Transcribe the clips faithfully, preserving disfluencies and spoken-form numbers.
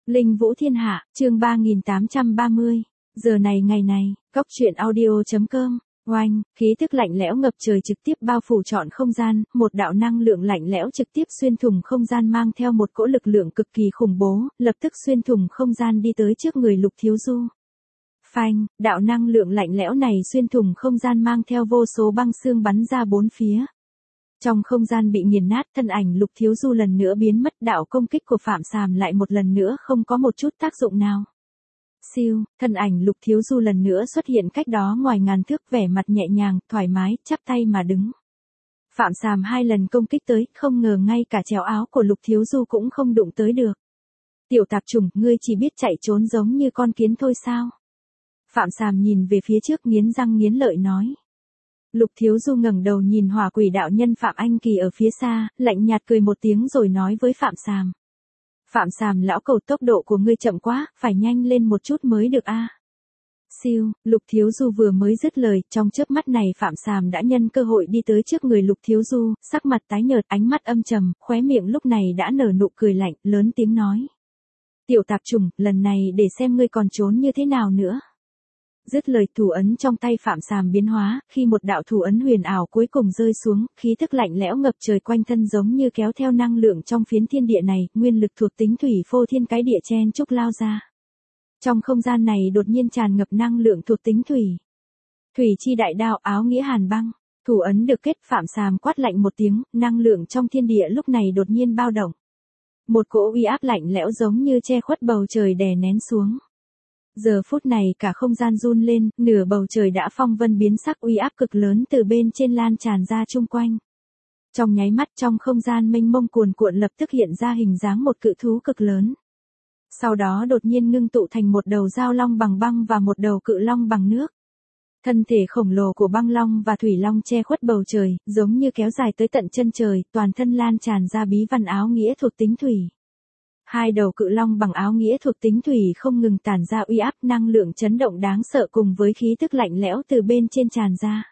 Linh Vũ Thiên Hạ, chương ba nghìn tám trăm ba mươi. Giờ này ngày này, góc truyện audio.com. Oanh, khí tức lạnh lẽo ngập trời trực tiếp bao phủ trọn không gian, một đạo năng lượng lạnh lẽo trực tiếp xuyên thủng không gian mang theo một cỗ lực lượng cực kỳ khủng bố, lập tức xuyên thủng không gian đi tới trước người Lục Thiếu Du. Phanh, đạo năng lượng lạnh lẽo này xuyên thủng không gian mang theo vô số băng xương bắn ra bốn phía. Trong không gian bị nghiền nát, thân ảnh Lục Thiếu Du lần nữa biến mất, đạo công kích của Phạm Sàm lại một lần nữa không có một chút tác dụng nào. Siêu, thân ảnh Lục Thiếu Du lần nữa xuất hiện cách đó ngoài ngàn thước, vẻ mặt nhẹ nhàng, thoải mái, chắp tay mà đứng. Phạm Sàm hai lần công kích tới, không ngờ ngay cả chéo áo của Lục Thiếu Du cũng không đụng tới được. Tiểu tạp chủng, ngươi chỉ biết chạy trốn giống như con kiến thôi sao? Phạm Sàm nhìn về phía trước nghiến răng nghiến lợi nói. Lục Thiếu Du ngẩng đầu nhìn Hỏa Quỷ đạo nhân Phạm Anh Kỳ ở phía xa, lạnh nhạt cười một tiếng rồi nói với Phạm Sàm. Phạm Sàm lão cẩu, tốc độ của ngươi chậm quá, phải nhanh lên một chút mới được a. À. Siêu, Lục Thiếu Du vừa mới dứt lời, trong chớp mắt này Phạm Sàm đã nhân cơ hội đi tới trước người Lục Thiếu Du, sắc mặt tái nhợt, ánh mắt âm trầm, khóe miệng lúc này đã nở nụ cười lạnh, lớn tiếng nói. Tiểu tạp chủng, lần này để xem ngươi còn trốn như thế nào nữa. Dứt lời, thủ ấn trong tay Phạm Sàm biến hóa, khi một đạo thủ ấn huyền ảo cuối cùng rơi xuống, khí tức lạnh lẽo ngập trời quanh thân giống như kéo theo năng lượng trong phiến thiên địa này, nguyên lực thuộc tính thủy phô thiên cái địa chen chúc lao ra. Trong không gian này đột nhiên tràn ngập năng lượng thuộc tính thủy. Thủy chi đại đao, áo nghĩa hàn băng, thủ ấn được kết, Phạm Sàm quát lạnh một tiếng, năng lượng trong thiên địa lúc này đột nhiên bao động. Một cỗ uy áp lạnh lẽo giống như che khuất bầu trời đè nén xuống. Giờ phút này cả không gian run lên, nửa bầu trời đã phong vân biến sắc, uy áp cực lớn từ bên trên lan tràn ra chung quanh. Trong nháy mắt, trong không gian mênh mông cuồn cuộn lập tức hiện ra hình dáng một cự thú cực lớn. Sau đó đột nhiên ngưng tụ thành một đầu dao long bằng băng và một đầu cự long bằng nước. Thân thể khổng lồ của băng long và thủy long che khuất bầu trời, giống như kéo dài tới tận chân trời, toàn thân lan tràn ra bí văn áo nghĩa thuộc tính thủy. Hai đầu cự long bằng áo nghĩa thuộc tính thủy không ngừng tản ra uy áp, năng lượng chấn động đáng sợ cùng với khí tức lạnh lẽo từ bên trên tràn ra.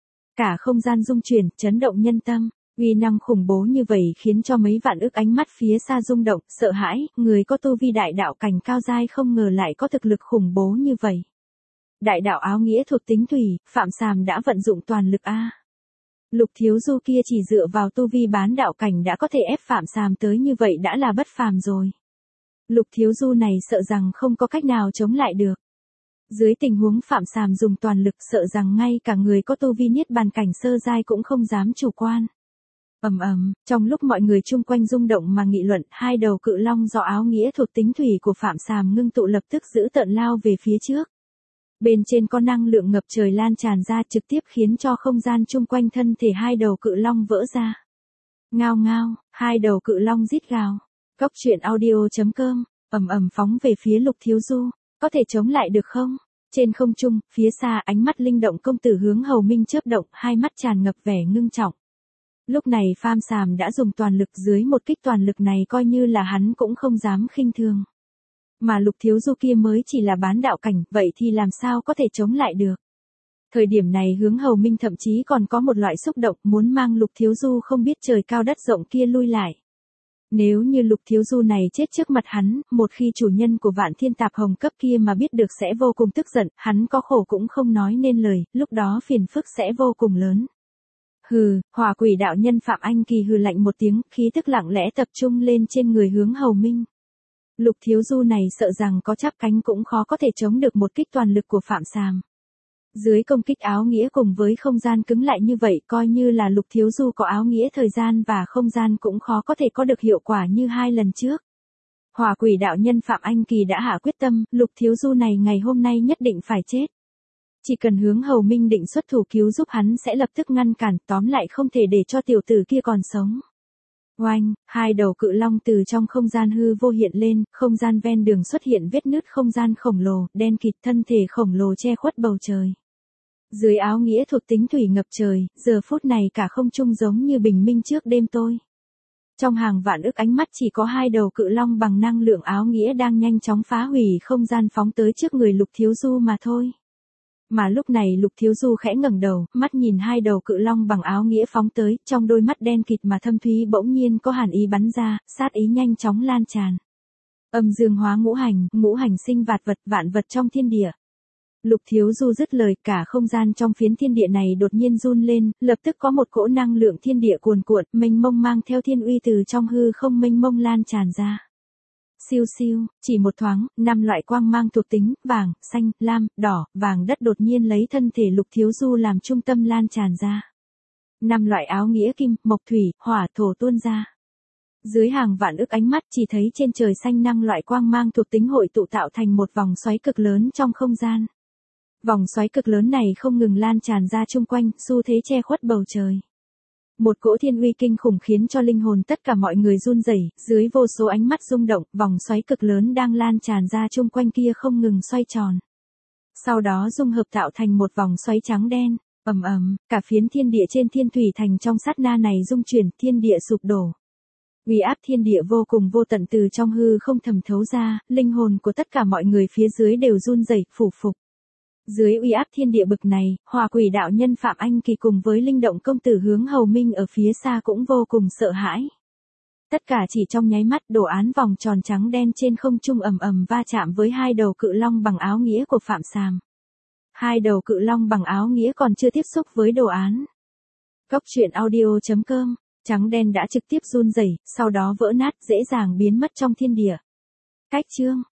Cả không gian rung chuyển, chấn động nhân tâm, uy năng khủng bố như vậy khiến cho mấy vạn ức ánh mắt phía xa rung động, sợ hãi, người có tu vi đại đạo cảnh cao giai không ngờ lại có thực lực khủng bố như vậy. Đại đạo áo nghĩa thuộc tính thủy, Phạm Sàm đã vận dụng toàn lực a. Lục Thiếu Du kia chỉ dựa vào tu vi bán đạo cảnh đã có thể ép Phạm Sàm tới như vậy đã là bất phàm rồi. Lục Thiếu Du này sợ rằng không có cách nào chống lại được. Dưới tình huống Phạm Sàm dùng toàn lực, sợ rằng ngay cả người có tu vi niết bàn cảnh sơ giai cũng không dám chủ quan. Ầm ầm, trong lúc mọi người chung quanh rung động mà nghị luận, hai đầu cự long do áo nghĩa thuộc tính thủy của Phạm Sàm ngưng tụ lập tức giữ tợn lao về phía trước. Bên trên có năng lượng ngập trời lan tràn ra trực tiếp khiến cho không gian chung quanh thân thể hai đầu cự long vỡ ra. Ngao ngao, hai đầu cự long rít gào. Góc truyện audio.com, ầm ầm phóng về phía Lục Thiếu Du. Có thể chống lại được không? Trên không trung, phía xa ánh mắt linh động công tử Hướng Hầu Minh chớp động, hai mắt tràn ngập vẻ ngưng trọng. Lúc này Phạm Sàm đã dùng toàn lực, dưới một kích toàn lực này coi như là hắn cũng không dám khinh thường. Mà Lục Thiếu Du kia mới chỉ là bán đạo cảnh, vậy thì làm sao có thể chống lại được. Thời điểm này Hướng Hầu Minh thậm chí còn có một loại xúc động muốn mang Lục Thiếu Du không biết trời cao đất rộng kia lui lại. Nếu như Lục Thiếu Du này chết trước mặt hắn, một khi chủ nhân của Vạn Thiên Tạp Hồng cấp kia mà biết được sẽ vô cùng tức giận, hắn có khổ cũng không nói nên lời, lúc đó phiền phức sẽ vô cùng lớn. Hừ, Hỏa Quỷ đạo nhân Phạm Anh Kỳ hừ lạnh một tiếng, khí tức lặng lẽ tập trung lên trên người Hướng Hầu Minh. Lục Thiếu Du này sợ rằng có chắp cánh cũng khó có thể chống được một kích toàn lực của Phạm Sàm. Dưới công kích áo nghĩa cùng với không gian cứng lại như vậy, coi như là Lục Thiếu Du có áo nghĩa thời gian và không gian cũng khó có thể có được hiệu quả như hai lần trước. Hỏa Quỷ đạo nhân Phạm Anh Kỳ đã hạ quyết tâm, Lục Thiếu Du này ngày hôm nay nhất định phải chết. Chỉ cần Hướng Hầu Minh định xuất thủ cứu giúp hắn sẽ lập tức ngăn cản, tóm lại không thể để cho tiểu tử kia còn sống. Oanh, hai đầu cự long từ trong không gian hư vô hiện lên, không gian ven đường xuất hiện vết nứt không gian khổng lồ, đen kịt, thân thể khổng lồ che khuất bầu trời. Dưới áo nghĩa thuộc tính thủy ngập trời, giờ phút này cả không trung giống như bình minh trước đêm tối. Trong hàng vạn ức ánh mắt chỉ có hai đầu cự long bằng năng lượng áo nghĩa đang nhanh chóng phá hủy không gian phóng tới trước người Lục Thiếu Du mà thôi. Mà lúc này Lục Thiếu Du khẽ ngẩng đầu, mắt nhìn hai đầu cự long bằng áo nghĩa phóng tới, trong đôi mắt đen kịt mà thâm thúy bỗng nhiên có hàn ý bắn ra, sát ý nhanh chóng lan tràn. Âm dương hóa ngũ hành, ngũ hành sinh vạn vật, vạn vật trong thiên địa. Lục Thiếu Du dứt lời, cả không gian trong phiến thiên địa này đột nhiên run lên, lập tức có một cỗ năng lượng thiên địa cuồn cuộn, mênh mông mang theo thiên uy từ trong hư không mênh mông lan tràn ra. Siêu siêu, chỉ một thoáng, năm loại quang mang thuộc tính, vàng, xanh, lam, đỏ, vàng đất đột nhiên lấy thân thể Lục Thiếu Du làm trung tâm lan tràn ra. Năm loại áo nghĩa kim, mộc thủy, hỏa, thổ tuôn ra. Dưới hàng vạn ức ánh mắt chỉ thấy trên trời xanh năm loại quang mang thuộc tính hội tụ tạo thành một vòng xoáy cực lớn trong không gian. Vòng xoáy cực lớn này không ngừng lan tràn ra chung quanh, xu thế che khuất bầu trời. Một cỗ thiên uy kinh khủng khiến cho linh hồn tất cả mọi người run rẩy, dưới vô số ánh mắt rung động, vòng xoáy cực lớn đang lan tràn ra chung quanh kia không ngừng xoay tròn. Sau đó dung hợp tạo thành một vòng xoáy trắng đen, ầm ầm, cả phiến thiên địa trên Thiên Thủy Thành trong sát na này rung chuyển, thiên địa sụp đổ. Uy áp thiên địa vô cùng vô tận từ trong hư không thẩm thấu ra, linh hồn của tất cả mọi người phía dưới đều run rẩy, phủ phục. Dưới uy áp thiên địa bực này, Hỏa Quỷ đạo nhân Phạm Anh Kỳ cùng với Linh Động công tử Hướng Hầu Minh ở phía xa cũng vô cùng sợ hãi. Tất cả chỉ trong nháy mắt, đồ án vòng tròn trắng đen trên không trung ầm ầm va chạm với hai đầu cự long bằng áo nghĩa của Phạm Sàm. Hai đầu cự long bằng áo nghĩa còn chưa tiếp xúc với đồ án. Cốc truyện audio chấm com, trắng đen đã trực tiếp run rẩy, sau đó vỡ nát, dễ dàng biến mất trong thiên địa. Cách chương